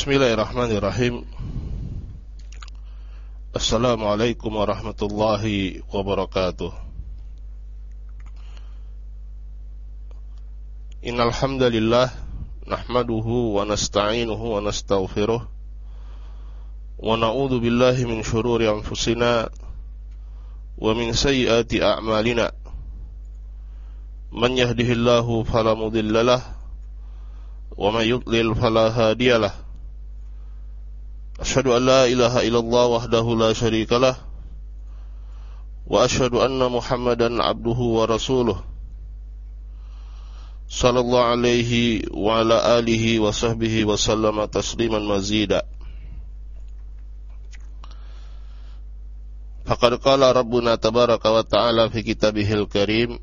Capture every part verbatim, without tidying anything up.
Bismillahirrahmanirrahim. Assalamualaikum warahmatullahi wabarakatuh. Innal hamdalillah nahmaduhu wa nasta'inuhu wa nastaghfiruh wa na'udzu billahi min shururi anfusina wa min sayyiati a'malina. Man yahdihillahu fala mudilla lahu wa man yudlil fala hadiya lahu. Asyhadu an la ilaha illallah wahdahu la syarika lah wa asyhadu anna Muhammadan abduhu wa rasuluh sallallahu alaihi wa ala alihi wa sahbihi wa sallama tasliman mazida. Faqad qala rabbuna tabaraka wa ta'ala fi kitabihil karim,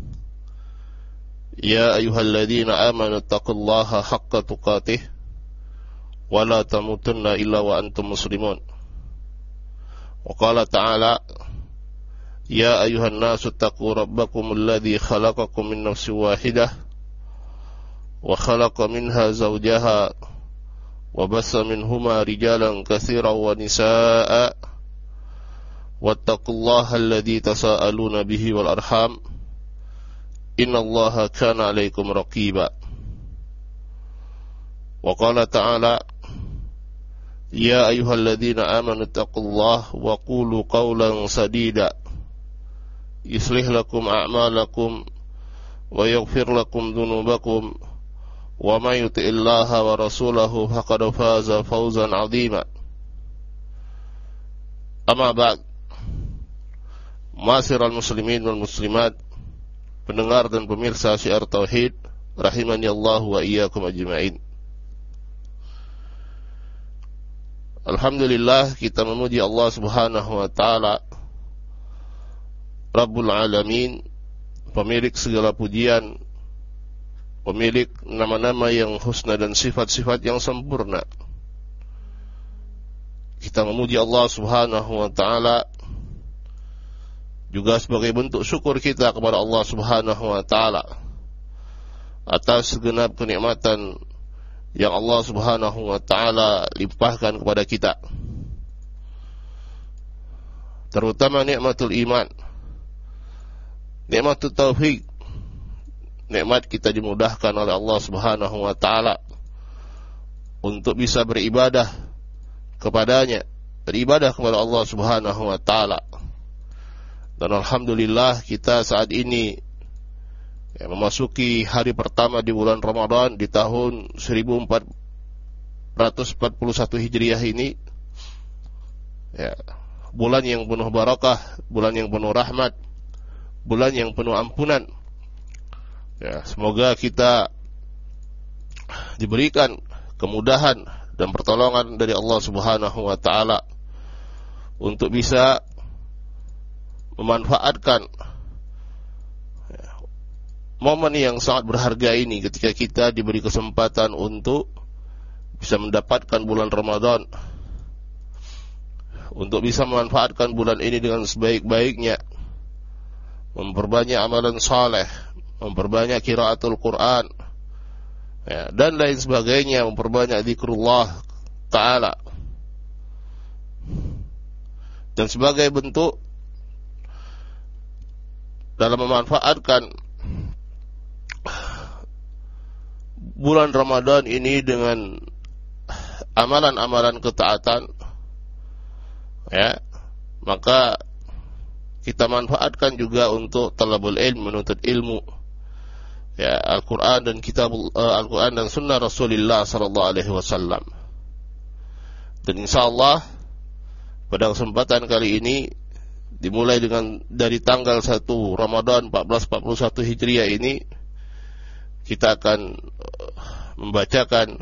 ya ayyuhalladzina amanu taqullaha haqqa tuqatih wa la tamutunna illa wa antum muslimun. Wa qala ta'ala, ya ayyuhan nasu taqu rabbakum alladhi khalaqakum min nafsin wahidah wa khalaqa minha zawjaha wa bassa minhuma rijalan katsiran wa nisaa'a wattaqullaha alladhi tasaaluna bihi wal arham innallaha kana 'alaikum raqiba. Wa qala ta'ala, ya ayyuhalladzina amanu taqullaha wa qulu qawlan sadida yuslih lakum a'malakum wa yaghfir lakum dhunubakum wa may yuti'illaha wa rasulahu faqad faza fawzan 'azima. Amma ba'd. Ma'asyiral muslimin wal muslimat, pendengar dan pemirsa Syiar Tauhid, rahimani Allah wa iyyakum ajma'in. Alhamdulillah, kita memuji Allah Subhanahu wa ta'ala, Rabbul Alamin, pemilik segala pujian, pemilik nama-nama yang husna dan sifat-sifat yang sempurna. Kita memuji Allah Subhanahu wa ta'ala juga sebagai bentuk syukur kita kepada Allah Subhanahu wa ta'ala atas segenap kenikmatan yang Allah Subhanahu wa ta'ala limpahkan kepada kita, terutama nikmatul iman, nikmatul tauhid, nikmat kita dimudahkan oleh Allah Subhanahu wa ta'ala untuk bisa beribadah kepadanya, beribadah kepada Allah Subhanahu wa ta'ala. Dan alhamdulillah kita saat ini ya, memasuki hari pertama di bulan Ramadan di tahun seribu empat ratus empat puluh satu Hijriah ini, ya, bulan yang penuh barakah, bulan yang penuh rahmat, bulan yang penuh ampunan. Ya, semoga kita diberikan kemudahan dan pertolongan dari Allah Subhanahu wa ta'ala untuk bisa memanfaatkan momen yang sangat berharga ini ketika kita diberi kesempatan untuk bisa mendapatkan bulan Ramadan, untuk bisa memanfaatkan bulan ini dengan sebaik-baiknya, memperbanyak amalan saleh, memperbanyak qiraatul Quran, ya, dan lain sebagainya, memperbanyak zikrullah ta'ala. Dan sebagai bentuk dalam memanfaatkan bulan Ramadan ini dengan amalan-amalan ketaatan, ya, maka kita manfaatkan juga untuk talabul ilm, menuntut ilmu, ya, Al-Quran dan kitab uh, Al-Quran dan sunnah Rasulullah sallallahu alaihi wasallam. Dan insyaallah pada kesempatan kali ini, dimulai dengan dari tanggal satu Ramadan empat belas empat puluh satu Hijriah ini, kita akan membacakan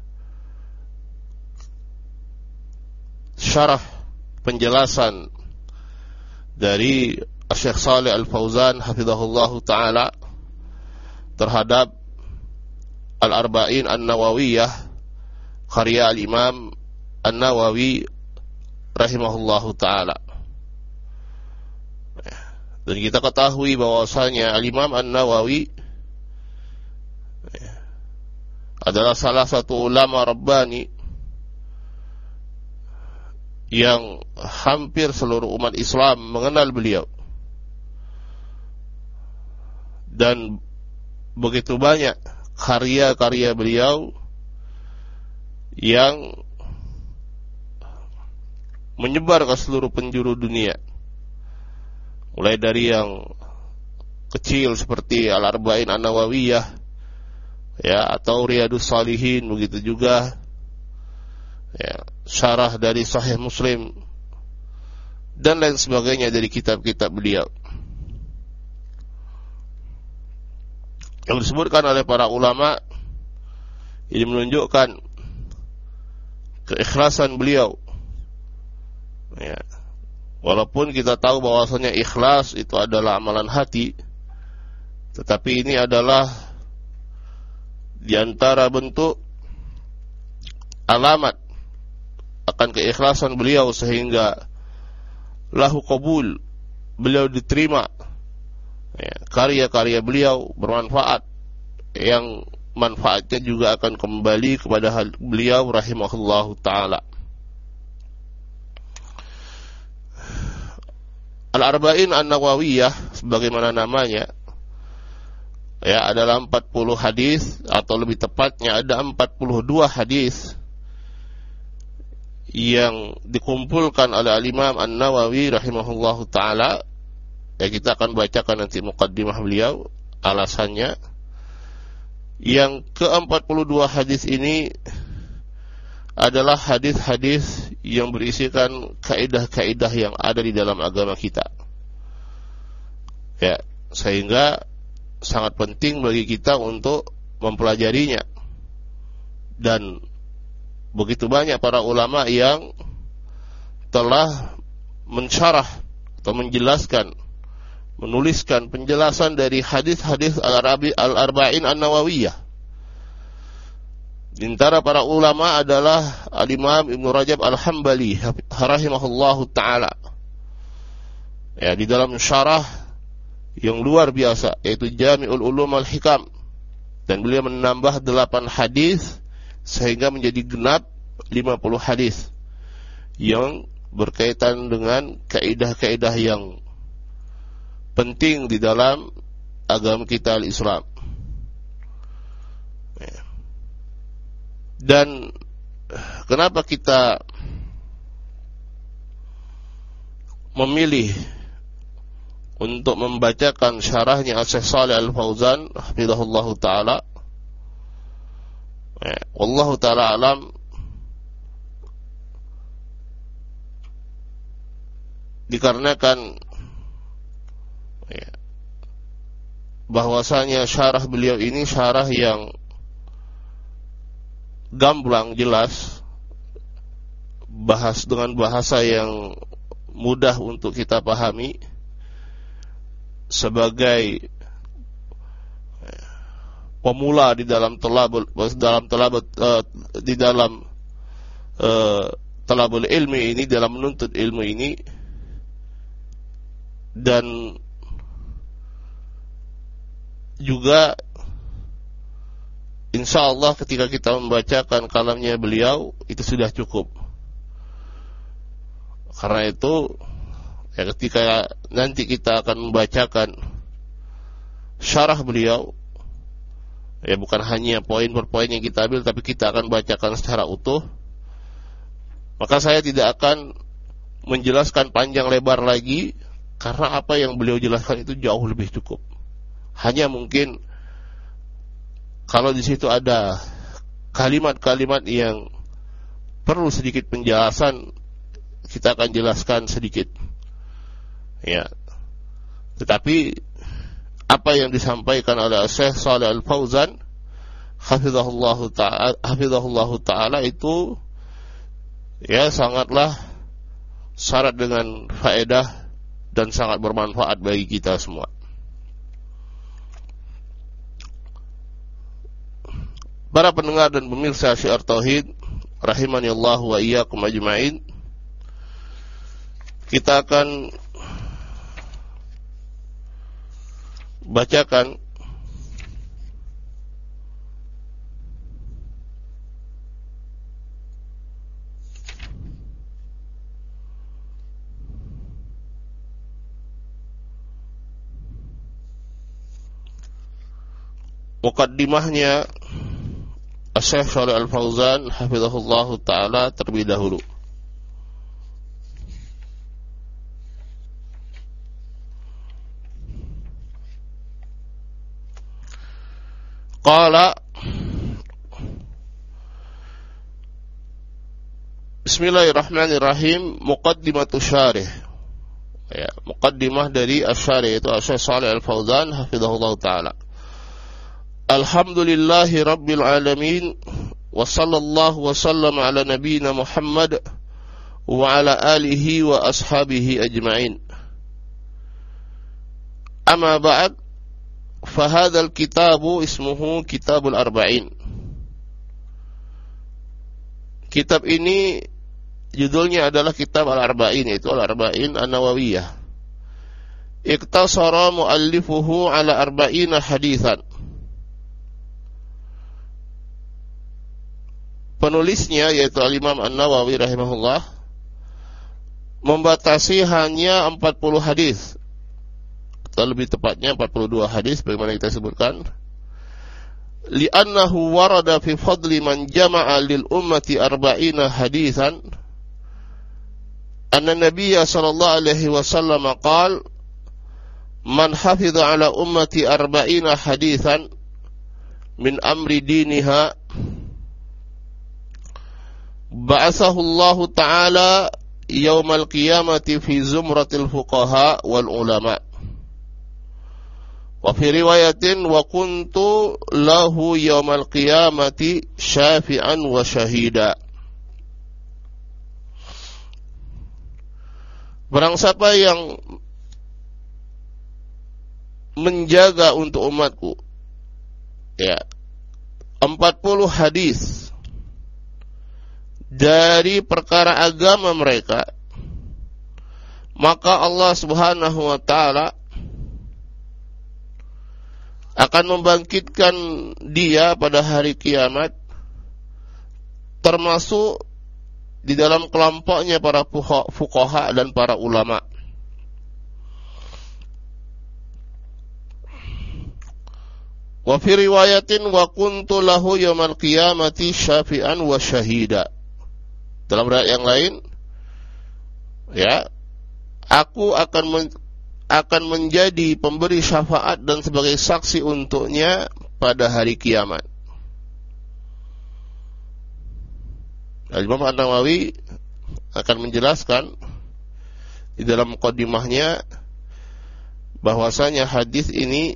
syarah penjelasan dari Syekh Shalih Al-Fauzan hafizahullahu ta'ala terhadap Al-Arba'in An-Nawawiyah karya Al-Imam An-Nawawi rahimahullahu ta'ala. Dan kita ketahui bahwasanya Al-Imam An-Nawawi adalah salah satu ulama Rabbani yang hampir seluruh umat Islam mengenal beliau. Dan begitu banyak karya-karya beliau yang menyebar ke seluruh penjuru dunia. Mulai dari yang kecil seperti Al-Arba'in An-Nawawiyah, ya, atau Riyadus Shalihin, begitu juga ya, syarah dari Sahih Muslim dan lain sebagainya dari kitab-kitab beliau. Yang disebutkan oleh para ulama ini menunjukkan keikhlasan beliau. Ya. Walaupun kita tahu bahwasanya ikhlas itu adalah amalan hati, tetapi ini adalah di antara bentuk alamat akan keikhlasan beliau sehingga lahu qabul, beliau diterima, ya, karya-karya beliau bermanfaat, yang manfaatnya juga akan kembali kepada beliau rahimahullahu ta'ala. Al-Arba'in An-Nawawiyah sebagaimana namanya, ya, adalah empat puluh hadis, atau lebih tepatnya ada empat puluh dua hadis yang dikumpulkan oleh Al-Imam An-Nawawi rahimahullahu ta'ala. Ya, kita akan bacakan nanti muqaddimah beliau, alasannya. Yang ke empat puluh dua hadis ini adalah hadis-hadis yang berisikan kaidah-kaidah yang ada di dalam agama kita. Ya, sehingga sangat penting bagi kita untuk mempelajarinya. Dan begitu banyak para ulama yang telah mensyarah atau menjelaskan, menuliskan penjelasan dari hadis-hadis Al-Arba'in An-Nawawiyah. Di antara para ulama adalah Al-Imam Ibnu Rajab Al-Hambali rahimahullahu ta'ala. Ya, di dalam syarah yang luar biasa, yaitu Jami'ul Ulum Al-Hikam, dan beliau menambah delapan hadis sehingga menjadi genap lima puluh hadis yang berkaitan dengan kaidah-kaidah yang penting di dalam agama kita Al-Islam. Ya. Dan kenapa kita memilih untuk membacakan syarahnya Syekh Shalih Al-Fauzan hafizahullahu ta'ala? Ya, wallahu ta'ala alam. Dikarenakan ya, bahwasanya syarah beliau ini syarah yang gamblang, jelas, bahas dengan bahasa yang mudah untuk kita pahami, sebagai pemula di dalam talabul dalam talabut uh, di dalam uh, talabul ilmi ini, dalam menuntut ilmu ini. Dan juga insya Allah ketika kita membacakan kalamnya beliau itu sudah cukup. Karena itu ya, ketika nanti kita akan membacakan syarah beliau, ya, bukan hanya poin per poin yang kita ambil, tapi kita akan bacakan secara utuh. Maka saya tidak akan menjelaskan panjang lebar lagi, karena apa yang beliau jelaskan itu jauh lebih cukup. Hanya mungkin kalau di situ ada kalimat-kalimat yang perlu sedikit penjelasan, kita akan jelaskan sedikit. Ya. Tetapi apa yang disampaikan oleh Syekh Shalih Al-Fauzan hafizahullahu ta'ala, hafizahullahu ta'ala itu ya sangatlah syarat dengan faedah dan sangat bermanfaat bagi kita semua. Para pendengar dan pemirsa Syiar Tauhid rahimani Allah wa iyyakum ajma'in, kita akan bacakan muqaddimahnya Asy-Syaikh Shalih Al-Fauzan hafizahullahu taala terlebih dahulu. Qala Bismillahirrahmanirrahim, muqaddimatu syarih. Ya, muqaddimah dari asy-syarih itu Asy-Syaikh Shalih Al-Fauzan hafizahullahu taala. Alhamdulillahi rabbil alamin wa sallallahu wa sallam ala nabiyyina Muhammad wa ala alihi wa ashabihi ajma'in. Amma ba'd, fa hadzal kitabu ismuhu Kitabul Arba'in. Kitab ini judulnya adalah Kitab Al-Arba'in, yaitu Al-Arba'in An-Nawawiyah. Iktasara muallifuhu ala arba'ina haditsan. Penulisnya yaitu Al-Imam An-Nawawi rahimahullah membatasi hanya empat puluh hadis. Atau lebih tepatnya empat puluh dua hadis bagaimana kita sebutkan. Li'annahu warada fi fadli man jama'a lil ummati arba'ina haditsan. Anna Nabiyya sallallahu alaihi wasallam qala man hafidha ala ummati arba'ina haditsan min amri diniha ba'athahu Allah ta'ala yaumal qiyamati fi zumratil fuqaha wal ulama. Wa fi riwayatin wa kuntu lahu yaumal qiyamati syafi'an wa syahida. Barang siapa yang menjaga untuk umatku ya empat puluh hadis dari perkara agama mereka, maka Allah Subhanahu wa taala akan membangkitkan dia pada hari kiamat, termasuk di dalam kelompoknya para fuqaha dan para ulama. Wa fi riwayatin wa kuntu lahu yaumal qiyamati syafi'an wa syahida. Dalam riwayat yang lain, ya, aku akan men akan menjadi pemberi syafaat dan sebagai saksi untuknya pada hari kiamat. Al-Imam An-Nawawi akan menjelaskan di dalam muqaddimahnya bahwasanya hadis ini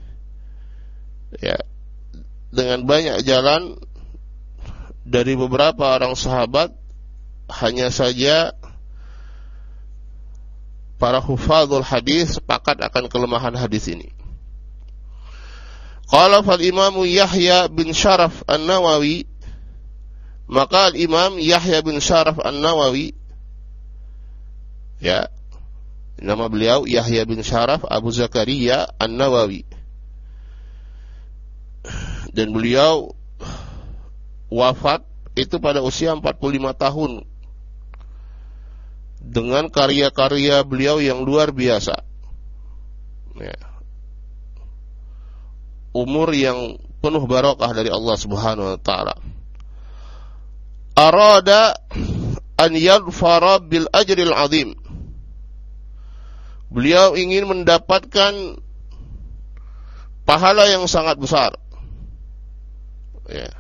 ya dengan banyak jalan dari beberapa orang sahabat, hanya saja para hufadzul hadis sepakat akan kelemahan hadis ini. Qala fal Imam Yahya bin Syaraf An-Nawawi, maka Imam Yahya bin Syaraf An-Nawawi, ya, nama beliau Yahya bin Syaraf Abu Zakaria An-Nawawi, dan beliau wafat itu pada usia empat puluh lima tahun dengan karya-karya beliau yang luar biasa, ya. Umur yang penuh barokah dari Allah Subhanahu wa taala. Arada an yadfara bil ajril azim. Beliau ingin mendapatkan pahala yang sangat besar, ya.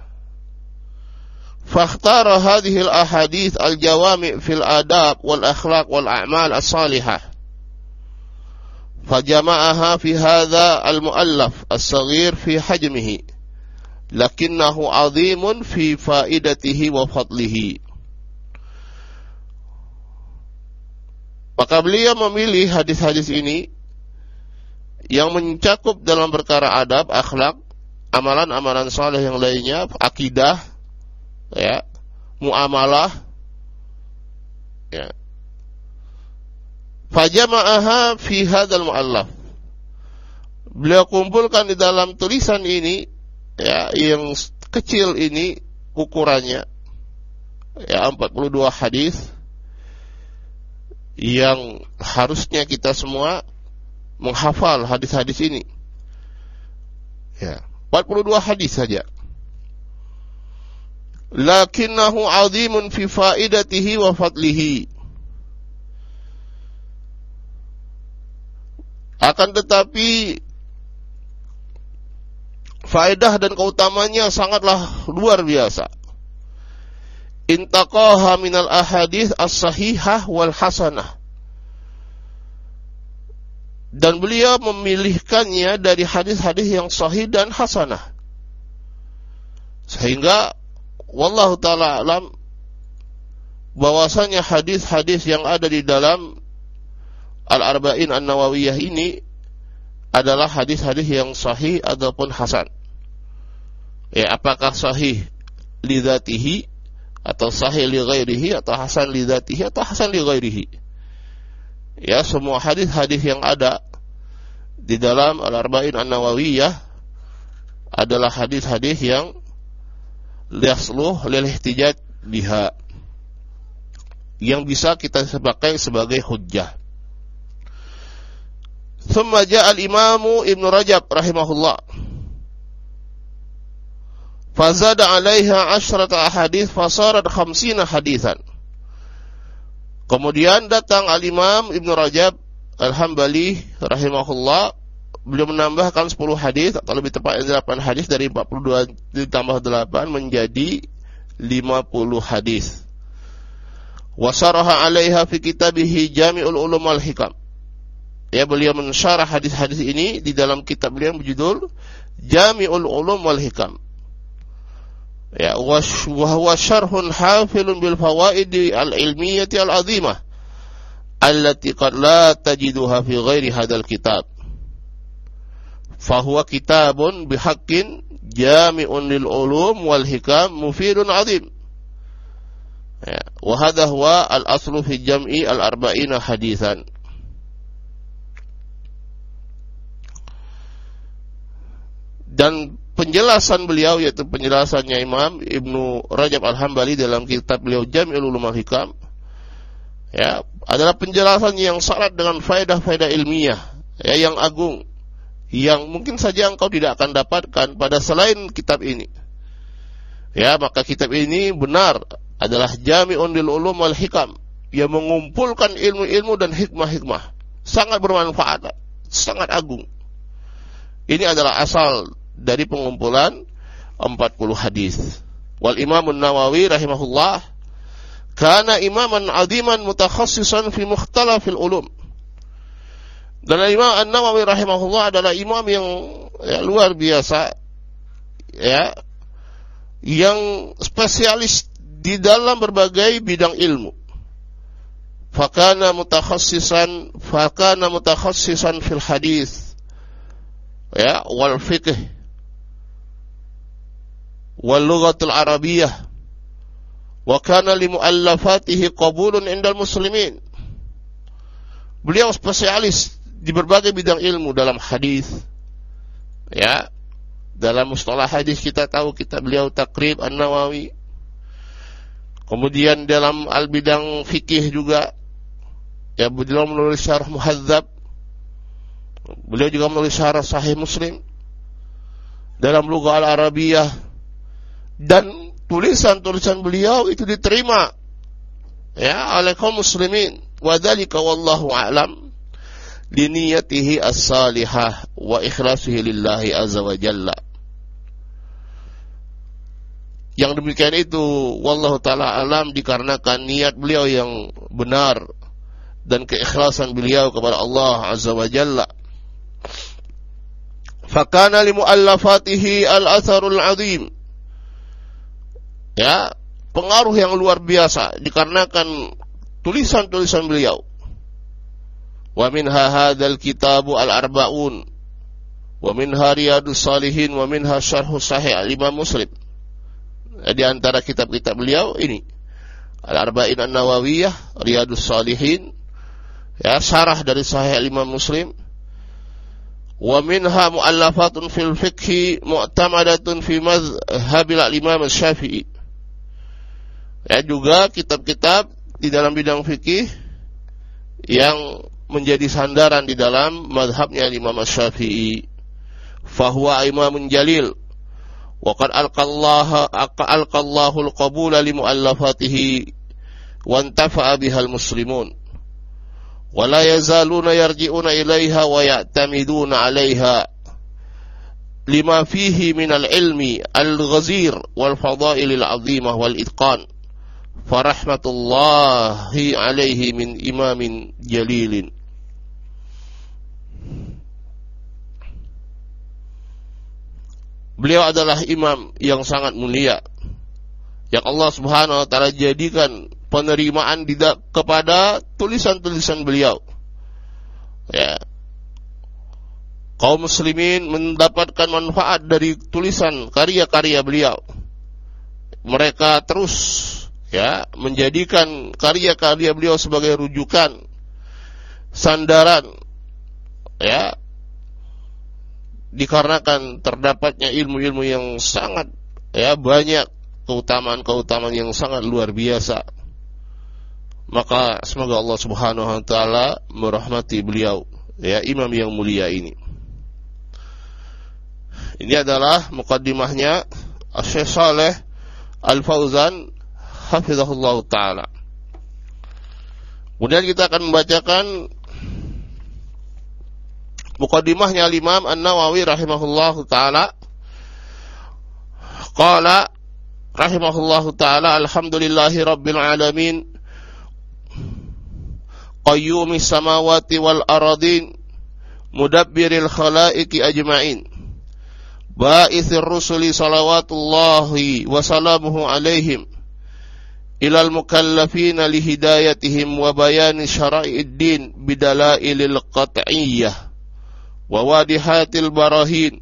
فاختار هذه الأحاديث الجوامع في الآداب والأخلاق والأعمال الصالحة فجمعها في هذا المؤلف الصغير في حجمه لكنه عظيم في فائدته وفضله. Maka beliau memilih hadis-hadis ini yang mencakup dalam perkara adab, akhlak, amalan-amalan saleh yang lainnya, akidah, ya, muamalah, ya. Fajama'aha fi hadzal mu'allaf. Beliau kumpulkan di dalam tulisan ini, ya, yang kecil ini ukurannya, ya, empat puluh dua hadis yang harusnya kita semua menghafal hadis-hadis ini. Ya, empat puluh dua hadis saja. Lakinnahu 'azimun fi faidatihi wa fadlihi. Akan tetapi faedah dan keutamanya sangatlah luar biasa. Intaqaha minal ahadits as-sahihah wal hasanah. Dan beliau memilihkannya dari hadis-hadis yang sahih dan hasanah. Sehingga wallahu ta'ala alam bahwasanya hadis-hadis yang ada di dalam Al-Arba'in An-Nawawiyah ini adalah hadis-hadis yang sahih ataupun hasan. Ya, apakah sahih li dzatihi atau sahih li ghairihi atau hasan li dzatihi atau hasan li ghairihi. Ya, semua hadis-hadis yang ada di dalam Al-Arba'in An-Nawawiyah adalah hadis-hadis yang yasluh lil ihtijaj biha, yang bisa kita pakai sebagai hujjah. Thumma ja'a al-Imam Ibn Rajab rahimahullah fazada 'alaiha asyrata ahadits fasarat khamsina hadisan. Kemudian datang al-Imam Ibn Rajab Al-Hambali rahimahullah, beliau menambahkan sepuluh hadis atau lebih tepatnya delapan hadis, dari empat puluh dua ditambah delapan menjadi lima puluh hadis. Wa syaraha 'alaiha fi kitabihi Jami'ul Ulum wal Hikam. Ya, beliau mensyarah hadis-hadis ini di dalam kitab beliau yang berjudul Jami'ul Ulum wal Hikam. Ya, wa huwa syarhun hafilun bil fawaidi al-ilmiyyati al-'azimah allati qad la tajiduha fi ghairi hadzal kitab. Fahuwa kitabun bihaqqin jami'un lil ulum wal hikam mufidun 'azim. Ya, wa hadha huwa al-aslu fi jam'i al-arba'ina haditsan. Dan penjelasan beliau, yaitu penjelasannya Imam Ibnu Rajab Al-Hambali dalam kitab beliau Jami'ul Ulum wal Hikam, ya, adalah penjelasan yang syarat dengan faedah-faedah ilmiah, ya, yang agung, yang mungkin saja engkau tidak akan dapatkan pada selain kitab ini. Ya, maka kitab ini benar adalah Jami'un lil Ulum wal Hikam, yang mengumpulkan ilmu-ilmu dan hikmah-hikmah, sangat bermanfaat, sangat agung. Ini adalah asal dari pengumpulan empat puluh hadis. Wal Imam An-Nawawi rahimahullah kana imaman 'aziman mutakhassisan fi mukhtalafil ulum. Dan Imam An-Nawawi rahimahullah adalah imam yang, ya, luar biasa, ya, yang spesialis di dalam berbagai bidang ilmu. Fakana mutakhassisan fakana mutakhassisan fil hadis, ya, wal fiqh wal lughatul arabiyyah, wa kana li muallafatihi qabulun indal muslimin. Beliau spesialis di berbagai bidang ilmu dalam hadis, ya. Dalam mustalah hadis kita tahu kitab beliau Taqrib An-Nawawi. Kemudian dalam al-bidang fikih juga, ya, beliau menulis syarah Muhadzab. Beliau juga menulis syarah Sahih Muslim. Dalam lugah al-Arabiyah, dan tulisan-tulisan beliau itu diterima, ya, oleh kaum muslimin. Wa dzalika wallahu a'lam li niyyatihi as-salihah wa ikhlasihi lillahi azza wa jalla. Yang demikian itu wallahu ta'ala alam dikarenakan niat beliau yang benar dan keikhlasan beliau kepada Allah azza wa jalla. Fakana li muallafatihi al-atharul 'azim. Ya, pengaruh yang luar biasa dikarenakan tulisan-tulisan beliau. Wa minha hadzal kitabu al-arba'un wa minha riyadus salihin wa minha syarhus sahih al-Imam Muslim. Di antara kitab-kitab beliau ini Al-Arba'in An-Nawawiyah, Riyadus Salihin, ya, syarah dari Sahih al-Imam Muslim. Wa minha mu'allafatun fil fiqhi mu'tamadatun fi madhhabil al-Imam Asy-Syafi'i. Ya, juga kitab-kitab di dalam bidang fikih yang menjadi sandaran di dalam mazhabnya Imam Asy-Syafi'i. Fahuwa imamun jalil, wa qad alqallaha alqallahu alqabula li muallafatihi wa intafa'a bihal muslimun wa la yazaluna yarji'una ilaiha wa ya'tamiduna 'alaiha lima fihi min al-ilmi al-ghazir wal fadail al-'azimah wal itqan fa rahmatullahi 'alaihi min imamin jalilin. Beliau adalah imam yang sangat mulia, yang Allah Subhanahu wa ta'ala jadikan penerimaan tidak kepada tulisan-tulisan beliau. Ya. Kaum muslimin mendapatkan manfaat dari tulisan karya-karya beliau. Mereka terus ya menjadikan karya-karya beliau sebagai rujukan, sandaran, ya, dikarenakan terdapatnya ilmu-ilmu yang sangat ya banyak, keutamaan-keutamaan yang sangat luar biasa. Maka semoga Allah Subhanahu wa taala merahmati beliau, ya, imam yang mulia ini. Ini adalah muqaddimahnya Syekh Shalih Al-Fauzan hafizahullah taala. Kemudian kita akan membacakan muqaddimahnya Imam An-Nawawi rahimahullahu taala. Qala rahimahullahu taala, alhamdulillahi rabbil alamin, qayyumis samawati wal aradin, mudabbiril khalaiqi ajma'in, ba'ithir rusuli salawatullahi wa salamuhu alaihim, ilal mukallafina lihidayatihim wa bayani syara'i'id din bidalailil qat'iyyah wa wadihatil barahin.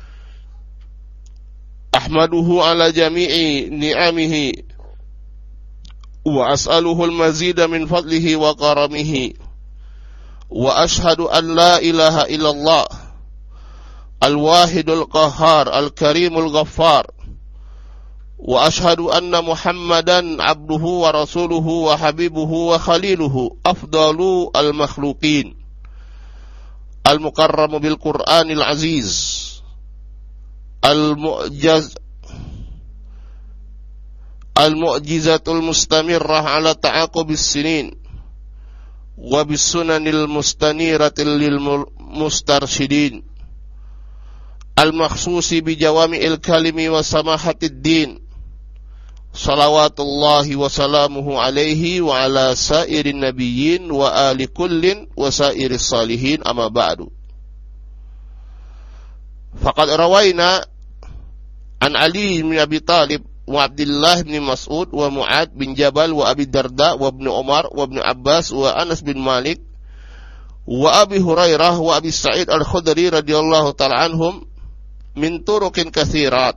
Ahmaduhu ala jami'i ni'amihi wa as'aluhu al-mazida min fadlihi wa karamihi, wa ashhadu an la ilaha illallah al-wahidul qahhar al-karimul ghaffar, wa ashhadu anna Muhammadan abduhu wa rasuluhu wa habibuhu wa khaliluhu afdalu al-makhluqin al-mukarramu bil Qur'anil aziz al-mu'jaz al-mu'jizatul mustamirrah ala ta'aqubis sinin wa bis sunanil mustaniratil lil mustarsyidin al-makhsusi bi jawami'il kalimi wa samahatid din, salawatullahi wa salamuhu alaihi wa ala sairin nabiyyin wa ali kullin wa sairis salihin, amma ba'du. Faqad rawaina an Ali bin Abi Talib wa Abdullah bin Mas'ud wa Mu'ad bin Jabal wa Abi Darda wa Ibn Umar wa Ibn Abbas wa Anas bin Malik wa Abi Hurairah wa Abi Sa'id Al-Khudri radhiyallahu ta'ala anhum min turuqin katsirat.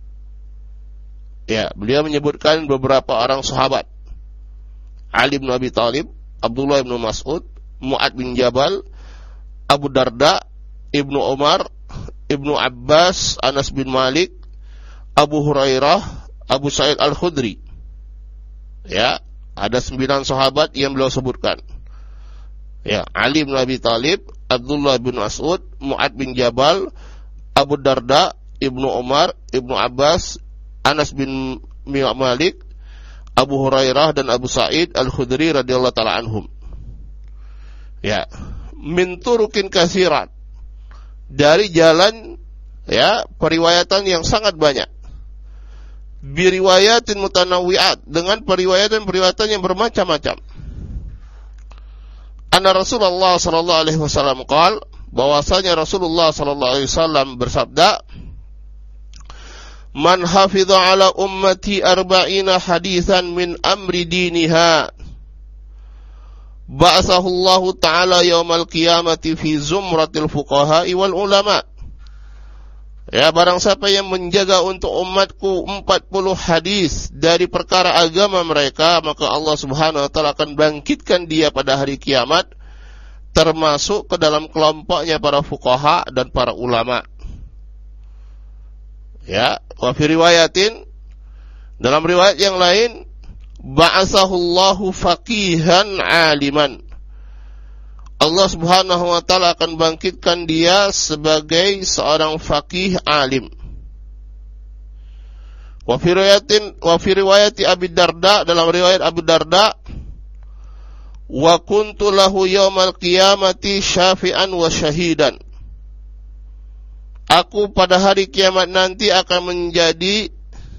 Ya, beliau menyebutkan beberapa orang sahabat. Ali bin Abi Talib, Abdullah bin Mas'ud, Mu'ad bin Jabal, Abu Darda, Ibnu Umar, Ibnu Abbas, Anas bin Malik, Abu Hurairah, Abu Sa'id Al-Khudri. Ya, ada sembilan sahabat yang beliau sebutkan. Ya, Ali bin Abi Talib, Abdullah bin Mas'ud, Mu'ad bin Jabal, Abu Darda, Ibnu Umar, Ibnu Abbas, Anas bin Malik, Abu Hurairah dan Abu Sa'id Al-Khudri radhiyallahu ta'ala anhum. Ya, min turukin katsirat, dari jalan, ya, periwayatan yang sangat banyak. Biriwayatin mutanawwi'at, dengan periwayatan-periwayatan yang bermacam-macam. Anna Rasulullah sallallahu alaihi wasallam qaal, bahwasanya Rasulullah sallallahu alaihi wasallam bersabda, man hafidha ala ummati arba'ina hadithan min amri diniha ba'athahu Allah ta'ala yaumal qiyamati fi zumratil fuqaha'i wal ulama. Ya, barang siapa yang menjaga untuk umatku empat puluh hadis dari perkara agama mereka, maka Allah Subhanahu wa ta'ala akan bangkitkan dia pada hari kiamat termasuk ke dalam kelompoknya para fuqaha dan para ulama. Ya, wa fi riwayatin, dalam riwayat yang lain, ba'atsahullahu faqihan aliman. Allah Subhanahu wa ta'ala akan bangkitkan dia sebagai seorang faqih alim. Wa fi riwayatin wa fi riwayati Abi Darda, dalam riwayat Abu Darda, wa kuntu lahu yaumal qiyamati syafi'an wa syahidan. Aku pada hari kiamat nanti akan menjadi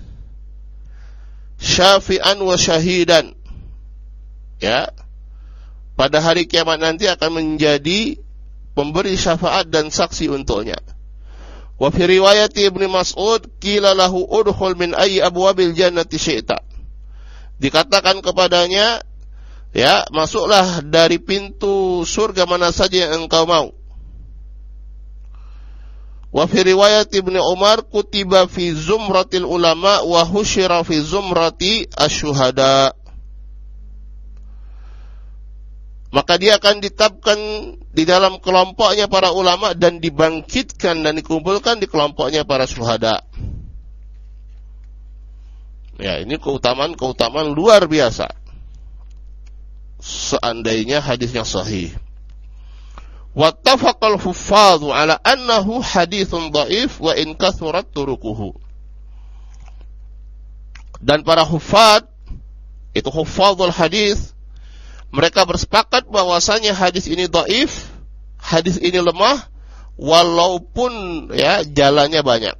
syafi'an wa syahidan. Ya. Pada hari kiamat nanti akan menjadi pemberi syafaat dan saksi untuknya. Wa fi riwayat Ibnu Mas'ud qila lahu udkhul min ayyi abwabil jannati syi'ta. Dikatakan kepadanya, ya, masuklah dari pintu surga mana saja yang engkau mau. Wa fi riwayat Ibnu Umar kutiba fi zumratil ulama wa husyira fi zumrati asyuhada. Maka dia akan ditetapkan di dalam kelompoknya para ulama dan dibangkitkan dan dikumpulkan di kelompoknya para syuhada. Ya, ini keutamaan-keutamaan luar biasa. Seandainya hadisnya sahih. Wattafaqal huffadhu ala annahu haditsun dhaif wa in kathurat turukuhu. Dan para huffaz, itu huffadhul hadis, mereka bersepakat bahwasanya hadis ini dhaif, hadis ini lemah, walaupun ya jalannya banyak.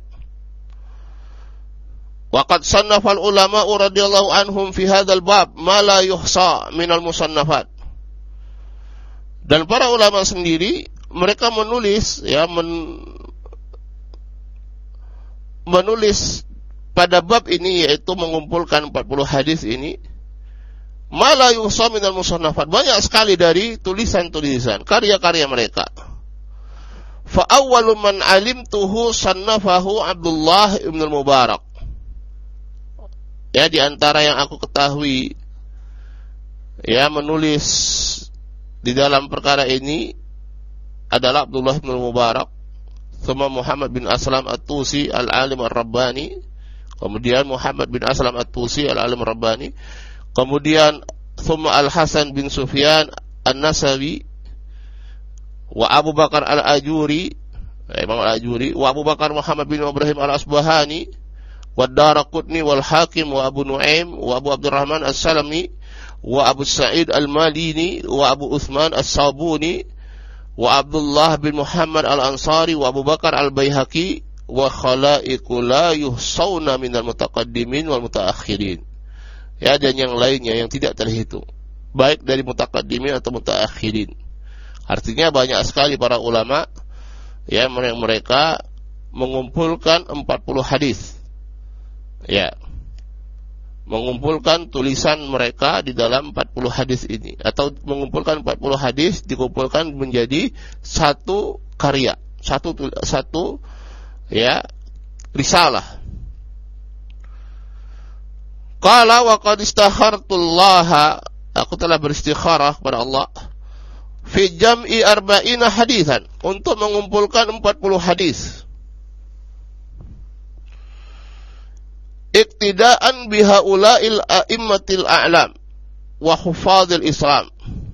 Waqad sannafal ulama radhiyallahu anhum fi hadzal bab ma la yuhsa minal musannafat. Dan para ulama sendiri mereka menulis ya men, menulis pada bab ini, yaitu mengumpulkan empat puluh hadis ini, ma la yuhsa minal musannafat, banyak sekali dari tulisan-tulisan karya-karya mereka. Fa awwalu man alimtuhu sannafahu Abdullah ibn al-Mubarak. Ya, di antara yang aku ketahui ya menulis di dalam perkara ini adalah Abdullah bin Mubarak, thumma Muhammad bin Aslam At-Tusi Al-Alim Ar-Rabbani, kemudian Muhammad bin Aslam At-Tusi Al-Alim Ar-Rabbani, kemudian thumma Al-Hasan bin Sufyan An-Nasawi, wa Abu Bakar Al-Ajuri, Imam Al-Ajuri, wa Abu Bakar Muhammad bin Ibrahim Al-Asbahani, wa Daraqutni wal Hakim, wa Abu Nuaim, wa Abu Abdurrahman As-Salami, wa Abu Sa'id Al-Malini, wa Abu Uthman As-Sabuni, wa Abdullah bin Muhammad Al-Ansari, wa Abu Bakar Al-Baihaqi, wa khalaiqu la yuhsawna minal mutaqaddimin wal mutaakhirin. Ya, dan yang lainnya yang tidak terhitung, baik dari mutaqaddimin atau mutaakhirin. Artinya banyak sekali para ulama ya mereka mengumpulkan empat puluh hadis. Ya, mengumpulkan tulisan mereka di dalam empat puluh hadis ini, atau mengumpulkan empat puluh hadis dikumpulkan menjadi satu karya, satu satu ya risalah. Qala wa qad istakhartullaha, aku telah beristikharah kepada Allah fi jam'i arba'ina hadisan, untuk mengumpulkan empat puluh hadis. Iktidaan bihaula'il a'immatil a'lam wa hufadil Islam.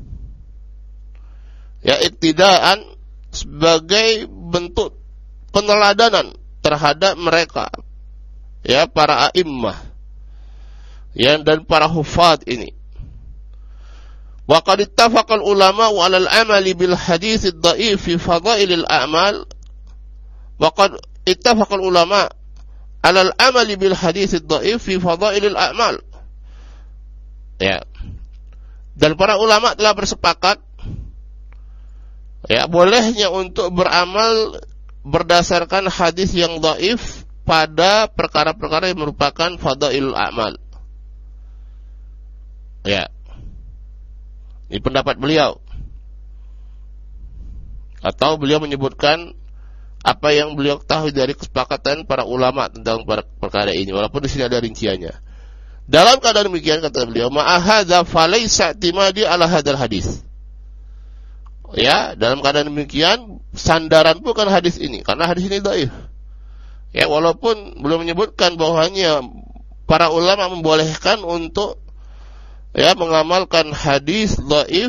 Ya, iktidaan sebagai bentuk peneladanan terhadap mereka, ya, para a'immah ya, dan para hufad ini. Wa qad ittafaqal ulama 'ala al-'amali bil hadits ad-dha'if fi fadailil a'mal. Wa qad ittafaqal ulama alal amali bil hadits ad-dhaif fi fadailil a'mal. Ya. Dan para ulama telah bersepakat ya bolehnya untuk beramal berdasarkan hadis yang dhaif pada perkara-perkara yang merupakan fadailul a'mal. Ya. Ini pendapat beliau. Atau beliau menyebutkan apa yang beliau ketahui dari kesepakatan para ulama tentang perkara ini, walaupun di sini ada rinciannya. Dalam keadaan demikian, kata beliau, ma'ahadza falaysa i'timadi ala hadzal hadis. Ya, dalam keadaan demikian sandaran bukan hadis ini, karena hadis ini dhaif. Ya, walaupun belum menyebutkan bahwanya para ulama membolehkan untuk ya mengamalkan hadis dhaif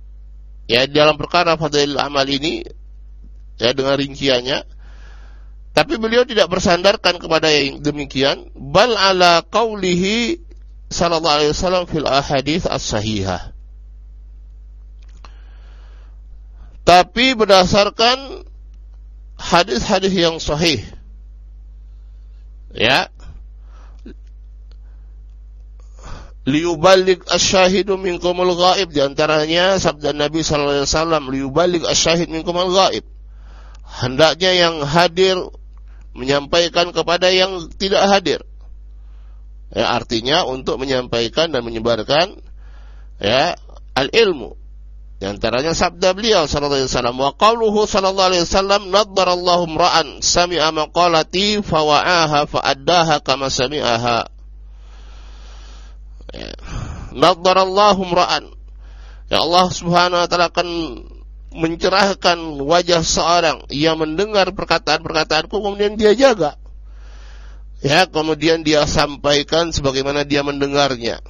ya dalam perkara fadailul amal ini, ya, dengan rinciannya. Tapi beliau tidak bersandarkan kepada yang demikian, bal ala qaulihi sallallahu alaihi wasallam fil ahadits as-sahihah. Tapi berdasarkan hadis-hadis yang sahih. Ya. Liyuballigh asy-syahidu minkumul ghaib, di antaranya sabda Nabi sallallahu alaihi wasallam, liyuballigh asy-syahid minkumul ghaib. Hendaknya yang hadir menyampaikan kepada yang tidak hadir. Ya, artinya untuk menyampaikan dan menyebarkan ya al-ilmu. Di antaranya sabda beliau sallallahu alaihi wasallam, wa qauluhu sallallahu alaihi wasallam, naddarallahu imra'an sami'a maqalati fa wa'aha fa addaha kama sami'aha. Ya. Naddarallahu imra'an. Ya, Allah Subhanahu wa taala akan mencerahkan wajah seorang yang mendengar perkataan-perkataanku kemudian dia jaga. Ya, kemudian dia sampaikan sebagaimana dia mendengarnya.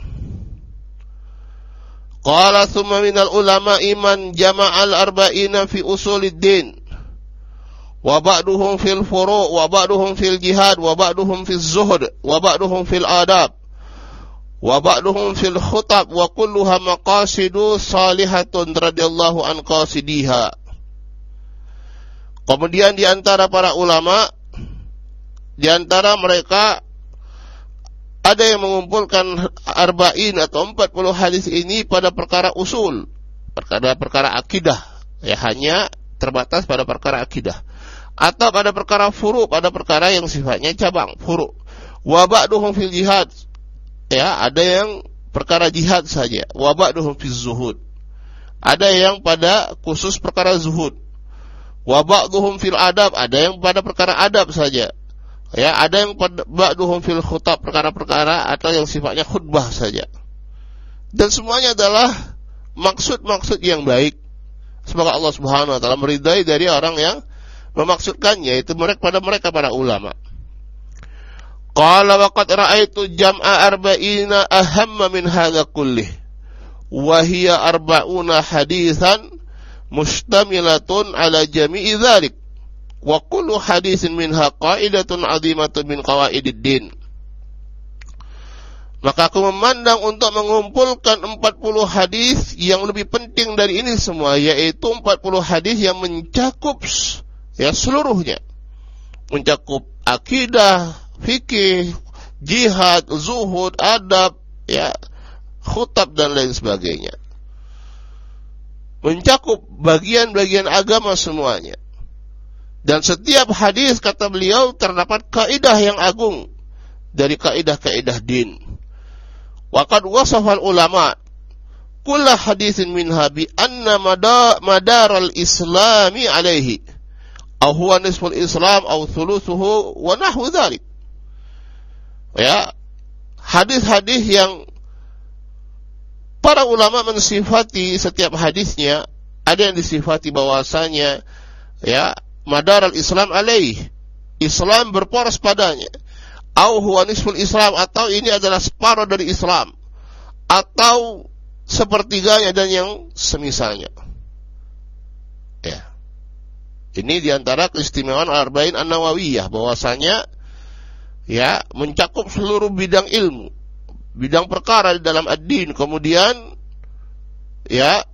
Qala thumma minal ulama iman jama'al arba'ina fi usuliddin wa ba'duhum fil furu' wa ba'duhum fil jihad wa ba'duhum fil zuhd wa ba'duhum fil adab wa ba'duhum fil khutab wa kulluha maqasidu salihatun radhiyallahu an qasidiha. Kemudian di antara para ulama, di antara mereka ada yang mengumpulkan arba'in atau empat puluh hadis ini pada perkara usul, perkara-perkara akidah, ya hanya terbatas pada perkara akidah, atau pada perkara furu', pada perkara yang sifatnya cabang furu'. Wa ba'duhum fil jihad, ya ada yang perkara jihad saja. Wa ba'duhum fil zuhud, ada yang pada khusus perkara zuhud. Wa ba'duhum fil adab, ada yang pada perkara adab saja. Ya, ada yang pada ba'duhum fil khutab, perkara-perkara atau yang sifatnya khutbah saja. Dan semuanya adalah maksud-maksud yang baik. Semoga Allah Subhanahu wa taala meridai dari orang yang memaksudkannya, itu mereka pada mereka para ulama. Qala wa qad ra'aitu jam'a arba'ina ahamma min hadza kullih wa hiya arba'una haditsan mustamilatun ala jami'i dzalik. Wa kullu haditsin minha qa'idatun 'azimatun min qawaidid din. Maka aku memandang untuk mengumpulkan empat puluh hadis yang lebih penting dari ini semua, yaitu empat puluh hadis yang mencakup ya seluruhnya. Mencakup akidah, fikih, jihad, zuhud, adab, ya, khutab dan lain sebagainya. Mencakup bagian-bagian agama semuanya. Dan setiap hadis, kata beliau, terdapat kaidah yang agung dari kaidah-kaidah din. Wa qad wasafal ulama kulla haditsin minha bi anna madaral islami alaihi aw huwa nisful islam aw thuluthuhu wa nahwu dzalik. Ya, hadis-hadis yang para ulama mensifati setiap hadisnya, ada yang disifati bahwasanya ya madaral Islam alaih, Islam berporos padanya. Au huwa nisful Islam, atau ini adalah separuh dari Islam, atau sepertiganya dan yang semisalnya. Ya. Ini diantara keistimewaan Arba'in An-Nawawiyah, bahwasanya ya mencakup seluruh bidang ilmu, bidang perkara di dalam ad-din. Kemudian ya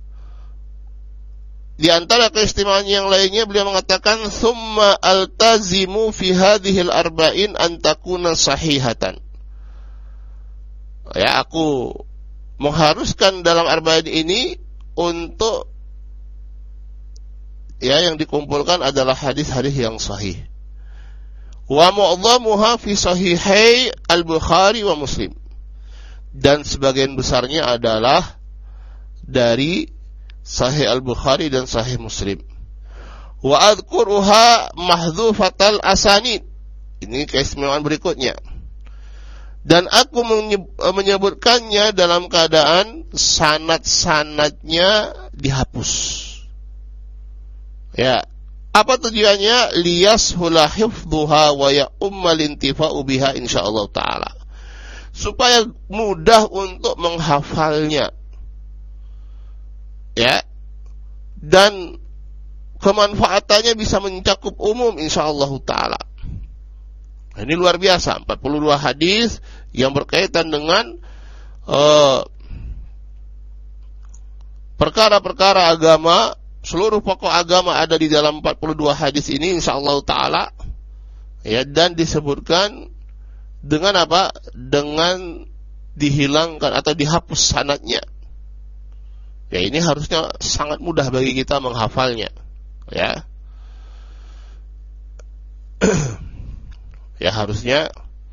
di antara keistimewaan yang lainnya beliau mengatakan summa altazimu fi hadhil arba'in an takuna sahihatan. Ya, aku mengharuskan dalam arba'in ini untuk ya yang dikumpulkan adalah hadis-hadis yang sahih. Wa mu'dhamuha fi sahihai al-Bukhari wa Muslim. Dan sebagian besarnya adalah dari Sahih Al-Bukhari dan Sahih Muslim. Wa adhkuruha mahdhufatal asanid. Ini keistimewaan berikutnya. Dan aku menyebutkannya dalam keadaan sanad-sanadnya dihapus. Ya, apa tujuannya? Liyashula hifdhuha wa ya'ummal intifa'u biha insyaallah taala. Supaya mudah untuk menghafalnya. Ya, dan kemanfaatannya bisa mencakup umum insyaallah taala. Ini luar biasa, empat puluh dua hadis yang berkaitan dengan uh, perkara-perkara agama, seluruh pokok agama ada di dalam empat puluh dua hadis ini insyaallah taala. Ya, dan disebutkan dengan apa? Dengan dihilangkan atau dihapus sanadnya. Ya, ini harusnya sangat mudah bagi kita menghafalnya. Ya. Ya, harusnya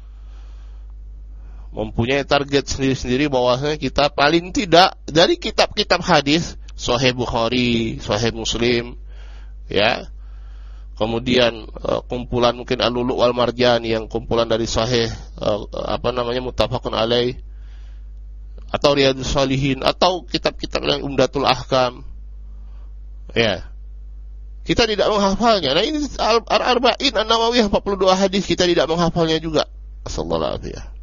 mempunyai target sendiri-sendiri bahwasanya kita paling tidak dari kitab-kitab hadis, Sahih Bukhari, Sahih Muslim, ya. Kemudian uh, kumpulan mungkin Al-Lulu' wal Marjan yang kumpulan dari Sahih uh, apa namanya muttafaqun alaih, atau Riyadhus Shalihin, atau kitab-kitab yang Umdatul Ahkam. Ya. Kita tidak menghafalnya. Nah, ini Al-Arba'in An-Nawawiyah empat puluh dua hadis kita tidak menghafalnya juga. Sallallahu alaihi wasallam.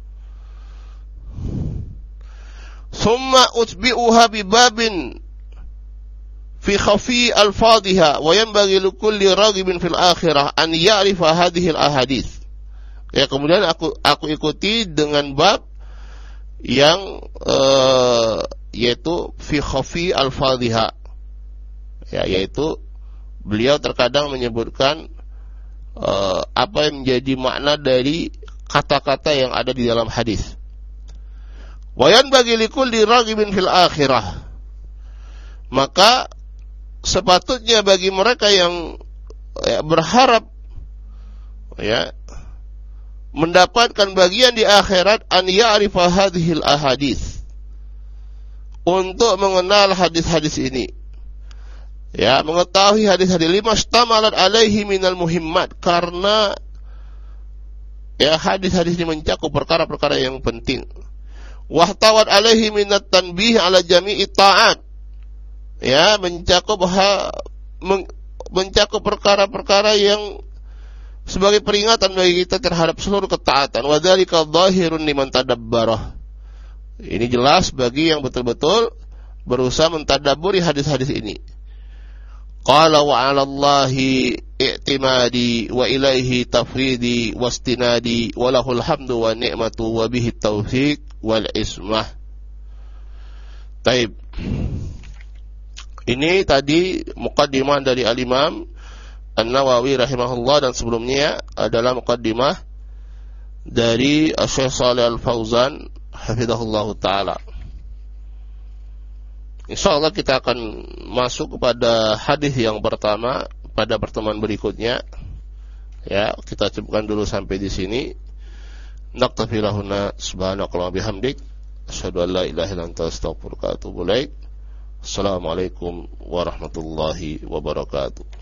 Summa utbi'uha bi babin fi khafi al-fadhiha wa yanbaghi li kulli raghibin fil akhirah an ya'rifa hadhihi al-ahadits. Ya, kemudian aku aku ikuti dengan bab yang uh, yaitu fi khafi al-fadhiha. Ya, yaitu beliau terkadang menyebutkan uh, apa yang menjadi makna dari kata-kata yang ada di dalam hadis. Wayan bagi likulli raghibin fil akhirah. Maka sepatutnya bagi mereka yang ya, berharap ya mendapatkan bagian di akhirat an ya'rifa hadhil ahadits, untuk mengenal hadis-hadis ini. Ya, mengetahui hadis-hadis lima stamalat alaihi minal muhimmat, karena ya hadis-hadis ini mencakup perkara-perkara yang penting. Wahtawat alaihi minat tanbih ala jami'i ta'at. Ya, mencakup ha, men, mencakup perkara-perkara yang sebagai peringatan bagi kita terhadap seluruh ketaatan. Wa dzalika dhahirun liman tadabbarah. Ini jelas bagi yang betul-betul berusaha mentadabburi hadis-hadis ini. Qala wa 'ala Allahi i'timadi wa ilaihi tafwidi wastinadi wa lahul hamdu wa ni'matu wa bihi taufiq wal ismah. Taib. Ini tadi muqaddimah dari Al-Imam An-Nawawi rahimahullah, dan sebelumnya adalah muqaddimah dari Syekh Shalih Al-Fauzan hafizahullah taala. Insyaallah kita akan masuk kepada hadis yang pertama pada pertemuan berikutnya. Ya, kita cukupkan dulu sampai di sini. Naktafi lahuna subhanakallahumma bihamdik asyhadu an la ilaha illa anta astaghfiruka wa atubu ilaik. Assalamualaikum warahmatullahi wabarakatuh.